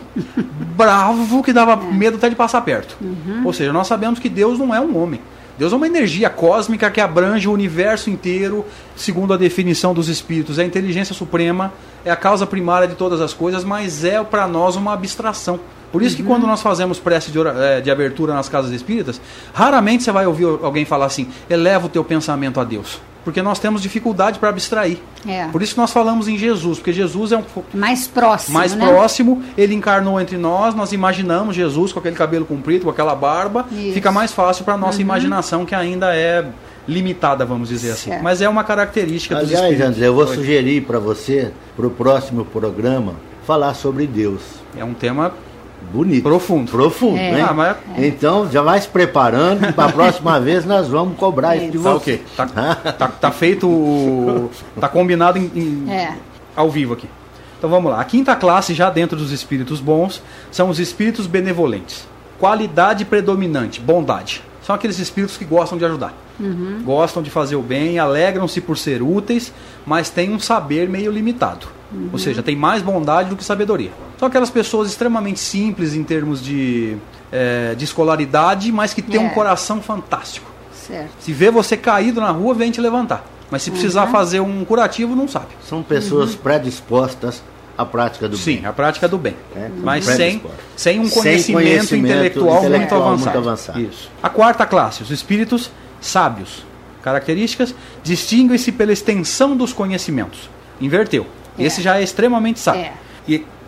bravo, que dava é. medo até de passar perto. Uhum. Ou seja, nós sabemos que Deus não é um homem. Deus é uma energia cósmica que abrange o universo inteiro, segundo a definição dos espíritos. É a inteligência suprema, é a causa primária de todas as coisas, mas é para nós uma abstração. Por isso que uhum. quando nós fazemos prece de, de abertura nas casas espíritas, raramente você vai ouvir alguém falar assim, eleva o teu pensamento a Deus. Porque nós temos dificuldade para abstrair. É. Por isso que nós falamos em Jesus, porque Jesus é um mais próximo, mais né? próximo, ele encarnou entre nós, nós imaginamos Jesus com aquele cabelo comprido, com aquela barba, isso. fica mais fácil para a nossa uhum. imaginação, que ainda é limitada, vamos dizer assim. Certo. Mas é uma característica dos Aliás, espíritos. André, eu vou sugerir para você, para o próximo programa, falar sobre Deus. É um tema bonito. Profundo. Profundo, é. né? Ah, mas... Então, já vai se preparando, para a próxima vez nós vamos cobrar isso de tá, você. Okay. Tá, tá, tá feito, o... tá combinado em, em... É. ao vivo aqui. Então vamos lá. A quinta classe, já dentro dos espíritos bons, são os espíritos benevolentes. Qualidade predominante, bondade. São aqueles espíritos que gostam de ajudar. Uhum. Gostam de fazer o bem, alegram-se por ser úteis, mas têm um saber meio limitado. Uhum. Ou seja, tem mais bondade do que sabedoria. São aquelas pessoas extremamente simples em termos de, é, de escolaridade, mas que têm é. um coração fantástico. Certo. Se vê você caído na rua, vem te levantar. Mas se precisar uhum. fazer um curativo, não sabe. São pessoas uhum. predispostas à prática do Sim, bem. Sim, à prática do bem. É, mas sem, sem um conhecimento, sem conhecimento intelectual, intelectual muito, avançado. muito avançado. Isso. A quarta classe, os espíritos sábios. Características, distinguem-se pela extensão dos conhecimentos. Inverteu. É. Esse já é extremamente sábio. É. E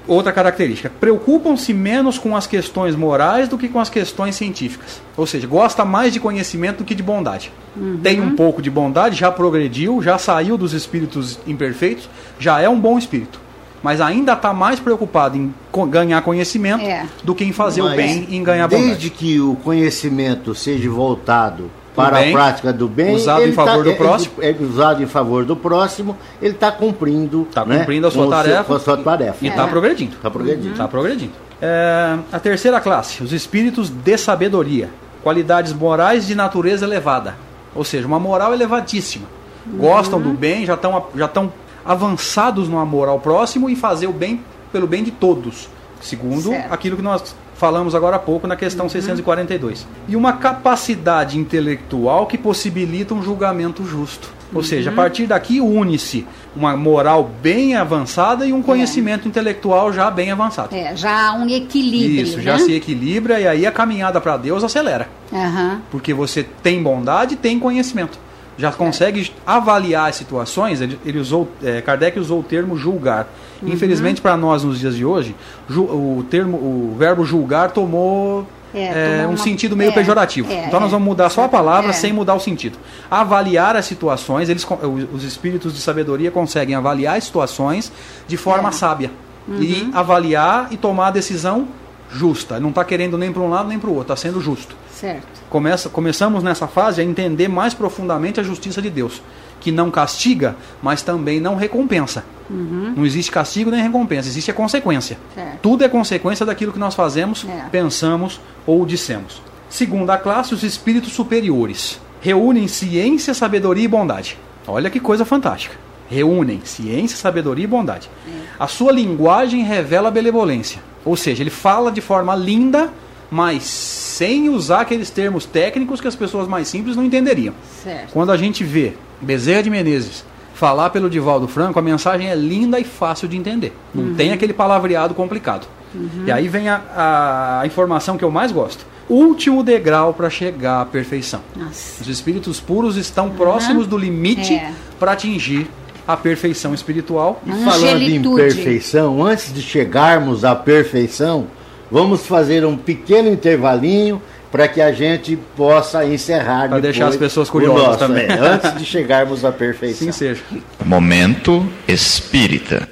Outra característica, preocupam-se menos com as questões morais do que com as questões científicas. Ou seja, gosta mais de conhecimento do que de bondade. Uhum. Tem um pouco de bondade, já progrediu, já saiu dos espíritos imperfeitos, já é um bom espírito. Mas ainda está mais preocupado em ganhar conhecimento é. do que em fazer Mas, o bem e em ganhar bondade. Desde que o conhecimento seja voltado para bem, a prática do bem, usado ele em favor tá, do próximo, é, é usado em favor do próximo, ele está cumprindo, tá né, cumprindo a sua tarefa, seu, a sua tarefa e está é. progredindo. Está progredindo. Uhum. Tá progredindo. É, a terceira classe, os espíritos de sabedoria, qualidades morais de natureza elevada, ou seja, uma moral elevadíssima. Uhum. Gostam do bem, já estão já estão avançados no amor ao próximo e fazer o bem pelo bem de todos, segundo certo. aquilo que nós falamos agora há pouco na questão uhum. seiscentos e quarenta e dois. E uma capacidade intelectual que possibilita um julgamento justo. Ou uhum. seja, a partir daqui une-se uma moral bem avançada e um conhecimento é. intelectual já bem avançado. É, já há um equilíbrio. Isso, né? já se equilibra e aí a caminhada para Deus acelera. Uhum. Porque você tem bondade e tem conhecimento. Já consegue avaliar as situações. Ele, ele usou, é, Kardec usou o termo julgar. Uhum. Infelizmente para nós nos dias de hoje, ju, o termo, o verbo julgar tomou, é, é, um uma, sentido meio é, pejorativo. É, então nós vamos mudar só a palavra é. sem mudar o sentido. Avaliar as situações, eles, os espíritos de sabedoria conseguem avaliar as situações de forma é. sábia. Uhum. E avaliar e tomar a decisão justa. Não está querendo nem para um lado nem para o outro, está sendo justo. Certo. Começa, começamos nessa fase a entender mais profundamente a justiça de Deus, que não castiga, mas também não recompensa. Uhum. Não existe castigo nem recompensa, existe a consequência. Certo. Tudo é consequência daquilo que nós fazemos, é. pensamos ou dissemos. Segunda classe, os espíritos superiores. Reúnem ciência, sabedoria e bondade. Olha que coisa fantástica. Reúnem ciência, sabedoria e bondade. É. A sua linguagem revela a benevolência. Ou seja, ele fala de forma linda, mas sem usar aqueles termos técnicos que as pessoas mais simples não entenderiam. Certo. Quando a gente vê Bezerra de Menezes falar pelo Divaldo Franco, a mensagem é linda e fácil de entender. Não uhum. tem aquele palavreado complicado. Uhum. E aí vem a, a, a informação que eu mais gosto. Último degrau para chegar à perfeição. Nossa. Os espíritos puros estão uhum. próximos do limite é. para atingir a perfeição espiritual. E falando em perfeição, antes de chegarmos à perfeição, vamos fazer um pequeno intervalinho para que a gente possa encerrar. Para deixar as pessoas curiosas nosso, também. É, antes de chegarmos à perfeição. Sim, seja. Momento Espírita.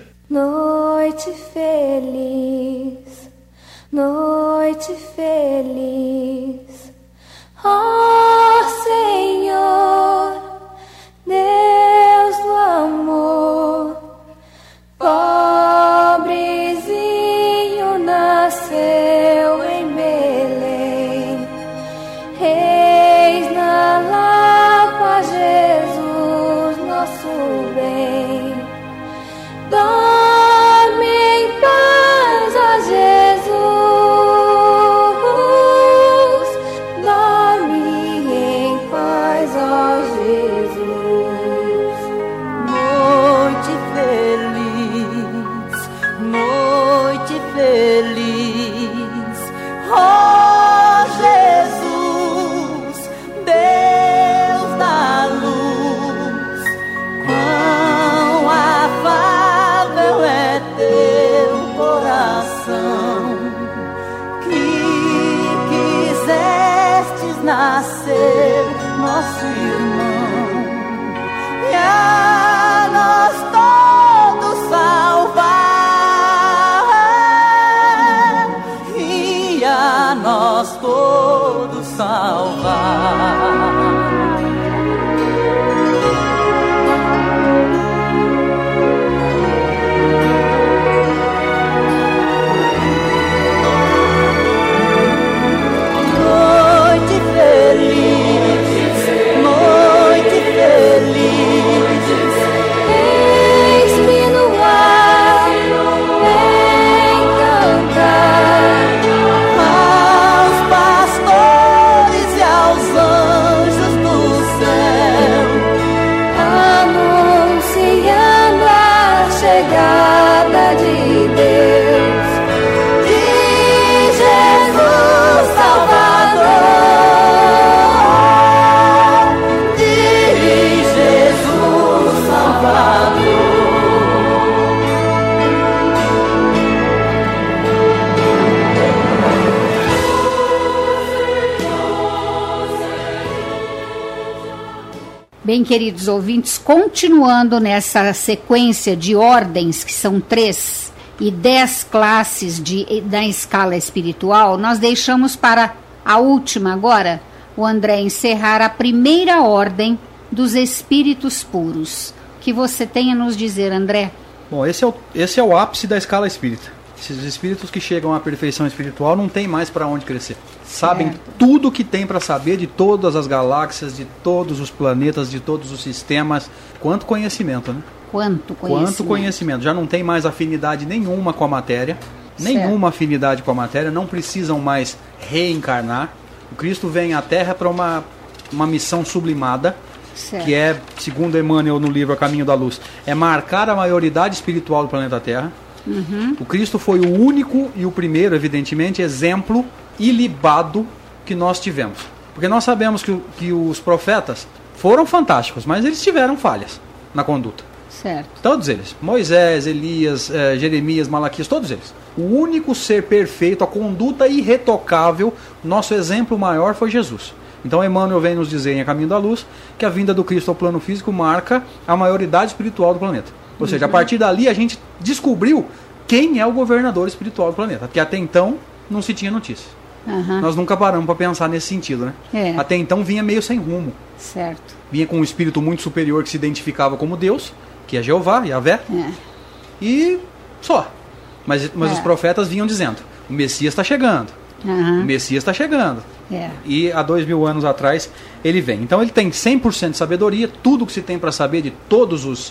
Noite feliz, noite feliz, ó Senhor, Deus do amor, pobrezinho nasceu em Belém, reis na Lapa, Jesus, nosso bem, dorme em paz, ó Jesus, dorme em paz, ó Jesus. Noite feliz, noite feliz, ó Jesus, Deus da luz, quão afável é teu coração, que quisestes nascer nosso irmão, e a nós todos salvar, e a nós todos salvar. Noite feliz, noite feliz, eis-me no ar, vem cantar aos pastores e aos anjos. Bem, queridos ouvintes, continuando nessa sequência de ordens, que são três, e dez classes de, da escala espiritual, nós deixamos para a última agora, o André encerrar a primeira ordem dos espíritos puros. O que você tem a nos dizer, André? Bom, esse é o, esse é o ápice da escala espírita. Esses espíritos que chegam à perfeição espiritual não tem mais para onde crescer. Sabem certo. Tudo que tem para saber de todas as galáxias, de todos os planetas, de todos os sistemas. Quanto conhecimento, né? Quanto conhecimento. Quanto conhecimento. Já não tem mais afinidade nenhuma com a matéria. Certo. Nenhuma afinidade com a matéria. Não precisam mais reencarnar. O Cristo vem à Terra para uma, uma missão sublimada. Certo. Que é, segundo Emmanuel no livro A Caminho da Luz, é marcar a maioridade espiritual do planeta Terra. Uhum. O Cristo foi o único e o primeiro, evidentemente, exemplo ilibado que nós tivemos. Porque nós sabemos que, que os profetas foram fantásticos, mas eles tiveram falhas na conduta. Certo. Todos eles. Moisés, Elias, eh, Jeremias, Malaquias, todos eles. O único ser perfeito, a conduta irretocável, nosso exemplo maior foi Jesus. Então Emmanuel vem nos dizer em A Caminho da Luz que a vinda do Cristo ao plano físico marca a maioridade espiritual do planeta. Ou seja, uhum. a partir dali a gente descobriu quem é o governador espiritual do planeta. Porque até então não se tinha notícia. Uhum. Nós nunca paramos para pensar nesse sentido, né? É. Até então vinha meio sem rumo. Certo. Vinha com um espírito muito superior que se identificava como Deus, que é Jeová, Yahvé. É. E só. Mas, mas é. os profetas vinham dizendo, o Messias está chegando. Uhum. O Messias está chegando. É. E há dois mil anos atrás ele vem. Então ele tem cem por cento de sabedoria, tudo que se tem para saber de todos os...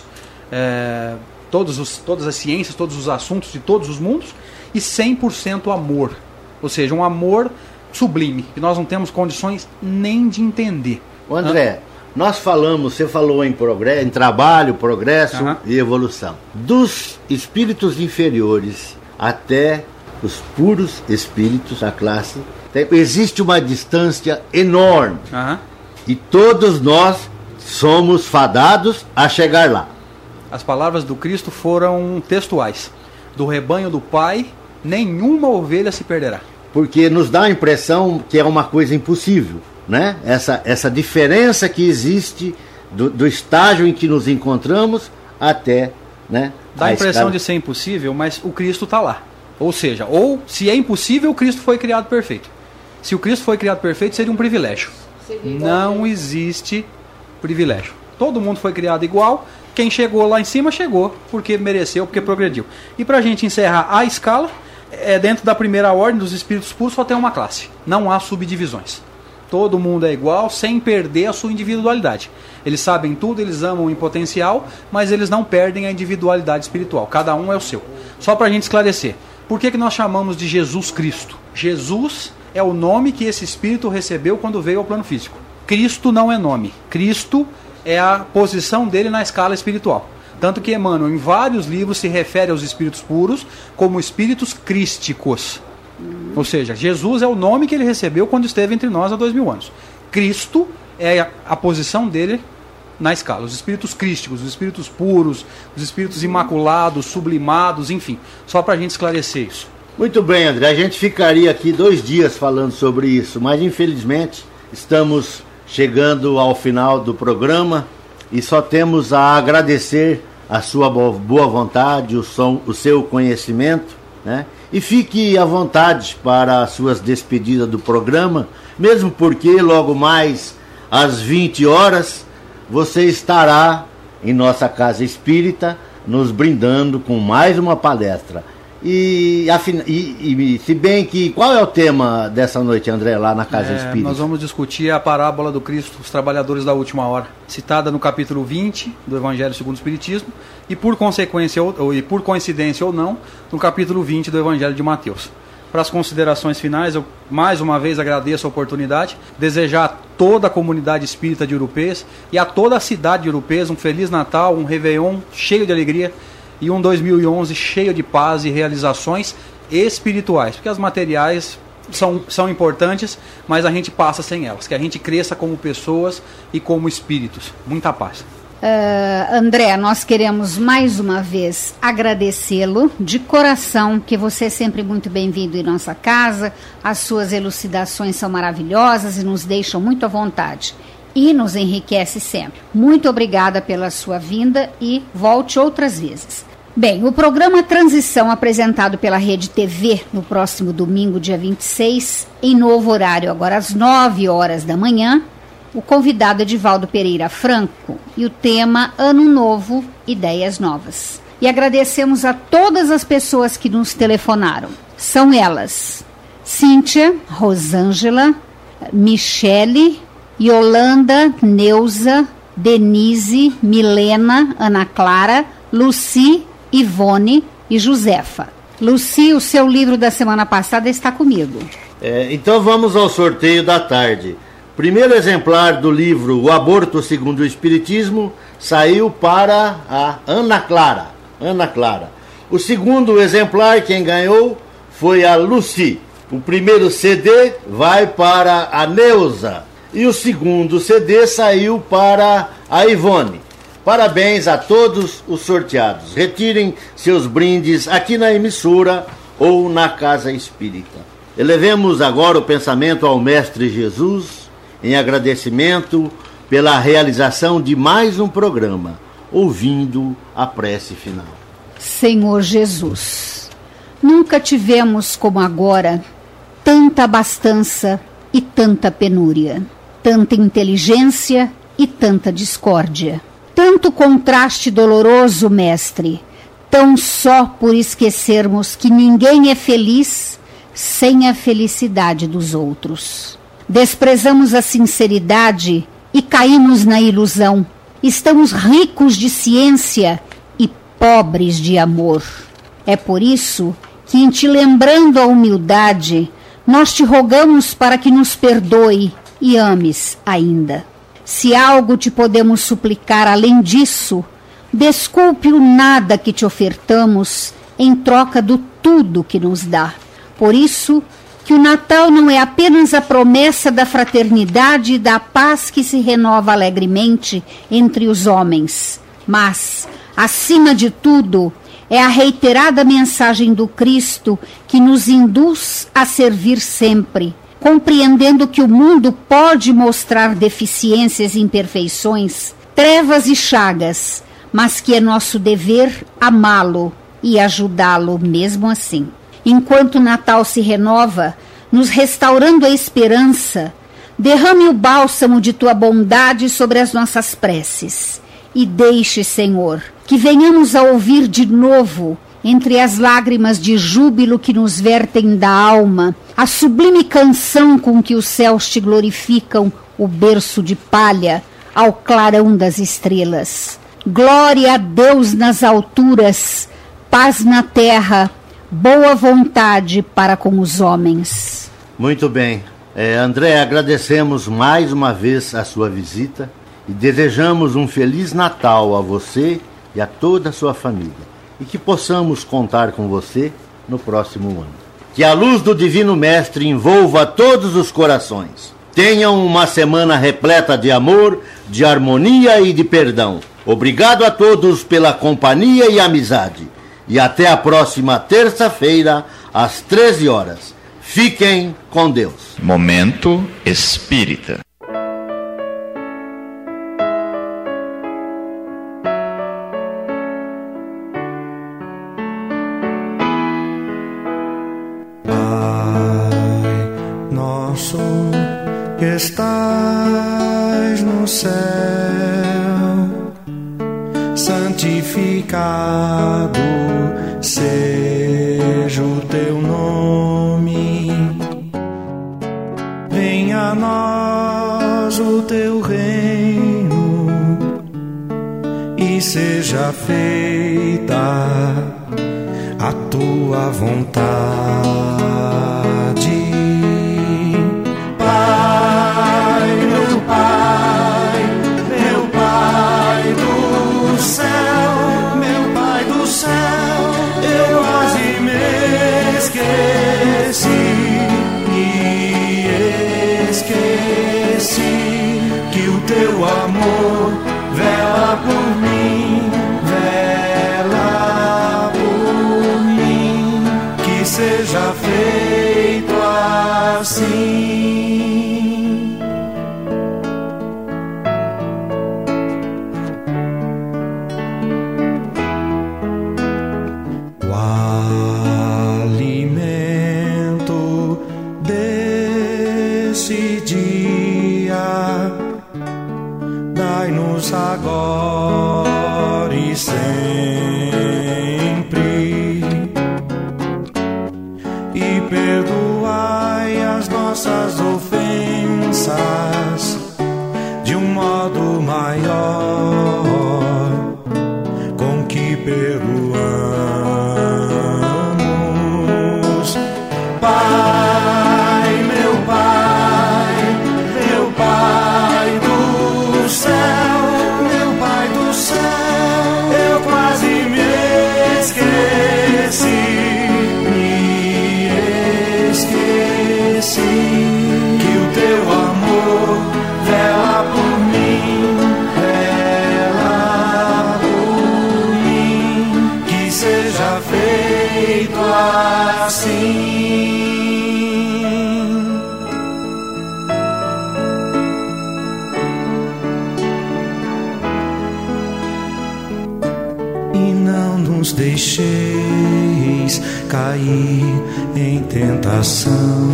É, todos os, todas as ciências, todos os assuntos de todos os mundos, e cem por cento amor, ou seja, um amor sublime, que nós não temos condições nem de entender. O André, ah. nós falamos, você falou em, progresso, em trabalho, progresso uh-huh. e evolução. Dos espíritos inferiores até os puros espíritos, a classe, tem, existe uma distância enorme. Uh-huh. E todos nós somos fadados a chegar lá. As palavras do Cristo foram textuais. Do rebanho do Pai, nenhuma ovelha se perderá. Porque nos dá a impressão que é uma coisa impossível, né? Essa, essa diferença que existe do, do estágio em que nos encontramos até, né? Dá a impressão escala... de ser impossível, mas o Cristo está lá. Ou seja, ou se é impossível, o Cristo foi criado perfeito. Se o Cristo foi criado perfeito, seria um privilégio. Seria Não existe privilégio. Todo mundo foi criado igual. Quem chegou lá em cima, chegou, porque mereceu, porque progrediu. E para a gente encerrar a escala, é, dentro da primeira ordem dos espíritos puros só tem uma classe. Não há subdivisões. Todo mundo é igual, sem perder a sua individualidade. Eles sabem tudo, eles amam em potencial, mas eles não perdem a individualidade espiritual. Cada um é o seu. Só para a gente esclarecer. Por que, que nós chamamos de Jesus Cristo? Jesus é o nome que esse espírito recebeu quando veio ao plano físico. Cristo não é nome. Cristo é a posição dele na escala espiritual. Tanto que Emmanuel, em vários livros, se refere aos espíritos puros como espíritos crísticos. Uhum. Ou seja, Jesus é o nome que ele recebeu quando esteve entre nós há dois mil anos. Cristo é a, a posição dele na escala. Os espíritos crísticos, os espíritos puros, os espíritos imaculados, sublimados, enfim. Só para a gente esclarecer isso. Muito bem, André. A gente ficaria aqui dois dias falando sobre isso, mas infelizmente estamos chegando ao final do programa e só temos a agradecer a sua boa vontade, o, som, o seu conhecimento, né? E fique à vontade para as suas despedidas do programa, mesmo porque logo mais às vinte horas você estará em nossa casa espírita nos brindando com mais uma palestra. E, e, e se bem que... Qual é o tema dessa noite, André, lá na Casa é, Espírita? Nós vamos discutir a parábola do Cristo, os trabalhadores da última hora, citada no capítulo vinte do Evangelho segundo o Espiritismo, e por consequência, ou, ou, e por coincidência ou não, no capítulo vinte do Evangelho de Mateus. Para as considerações finais, eu mais uma vez agradeço a oportunidade, desejar a toda a comunidade espírita de Urupês e a toda a cidade de Urupês um Feliz Natal, um Réveillon cheio de alegria, e um dois mil e onze cheio de paz e realizações espirituais, porque as materiais são, são importantes, mas a gente passa sem elas, que a gente cresça como pessoas e como espíritos. Muita paz. Uh, André, nós queremos mais uma vez agradecê-lo de coração, que você é sempre muito bem-vindo em nossa casa, as suas elucidações são maravilhosas e nos deixam muito à vontade. e nos enriquece sempre. Muito obrigada pela sua vinda e volte outras vezes. Bem, o programa Transição, apresentado pela Rede T V no próximo domingo, dia vinte e seis, em novo horário, agora às nove horas da manhã. O convidado é Divaldo Pereira Franco e o tema Ano Novo, Ideias Novas. E agradecemos a todas as pessoas que nos telefonaram. São elas: Cíntia, Rosângela, Michele, Yolanda, Neuza, Denise, Milena, Ana Clara, Luci, Ivone e Josefa. Luci, o seu livro da semana passada está comigo. É, então vamos ao sorteio da tarde. Primeiro exemplar do livro O Aborto Segundo o Espiritismo saiu para a Ana Clara. Ana Clara. O segundo exemplar, quem ganhou, foi a Luci. O primeiro C D vai para a Neuza. E o segundo C D saiu para a Ivone. Parabéns a todos os sorteados. Retirem seus brindes aqui na emissora ou na Casa Espírita. Elevemos agora o pensamento ao Mestre Jesus em agradecimento pela realização de mais um programa, ouvindo a prece final. Senhor Jesus, nunca tivemos como agora tanta abastança e tanta penúria, tanta inteligência e tanta discórdia. Tanto contraste doloroso, mestre, tão só por esquecermos que ninguém é feliz sem a felicidade dos outros. Desprezamos a sinceridade e caímos na ilusão. Estamos ricos de ciência e pobres de amor. É por isso que, em te lembrando a humildade, nós te rogamos para que nos perdoe e ames ainda. Se algo te podemos suplicar além disso, desculpe o nada que te ofertamos em troca do tudo que nos dá. Por isso que o Natal não é apenas a promessa da fraternidade e da paz que se renova alegremente entre os homens, mas, acima de tudo, é a reiterada mensagem do Cristo que nos induz a servir sempre, compreendendo que o mundo pode mostrar deficiências e imperfeições, trevas e chagas, mas que é nosso dever amá-lo e ajudá-lo mesmo assim. Enquanto o Natal se renova, nos restaurando a esperança, derrame o bálsamo de tua bondade sobre as nossas preces e deixe, Senhor, que venhamos a ouvir de novo, entre as lágrimas de júbilo que nos vertem da alma, a sublime canção com que os céus te glorificam, o berço de palha, ao clarão das estrelas. Glória a Deus nas alturas, paz na terra, boa vontade para com os homens. Muito bem. É, André, agradecemos mais uma vez a sua visita e desejamos um Feliz Natal a você e a toda a sua família. E que possamos contar com você no próximo ano. Que a luz do Divino Mestre envolva todos os corações. Tenham uma semana repleta de amor, de harmonia e de perdão. Obrigado a todos pela companhia e amizade. E até a próxima terça-feira, às treze horas. Fiquem com Deus. Momento Espírita. Que estás no céu, santificado seja o teu nome. Venha a nós o teu reino e seja feita a tua vontade. Teu amor vela por mim, vela por mim, que seja feito assim. e perdoai as nossas ofensas de um modo maior com que perdoamos. Pai, meu Pai, meu Pai do céu, meu Pai do céu, eu quase me esqueci, me esqueci que o teu amor vela por mim, vela por mim, que seja feito assim. E não nos deixeis cair em tentação,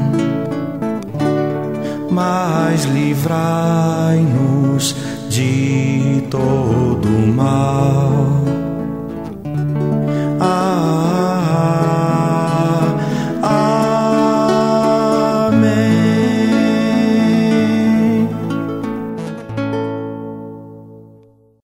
mas livrai-nos de todo mal.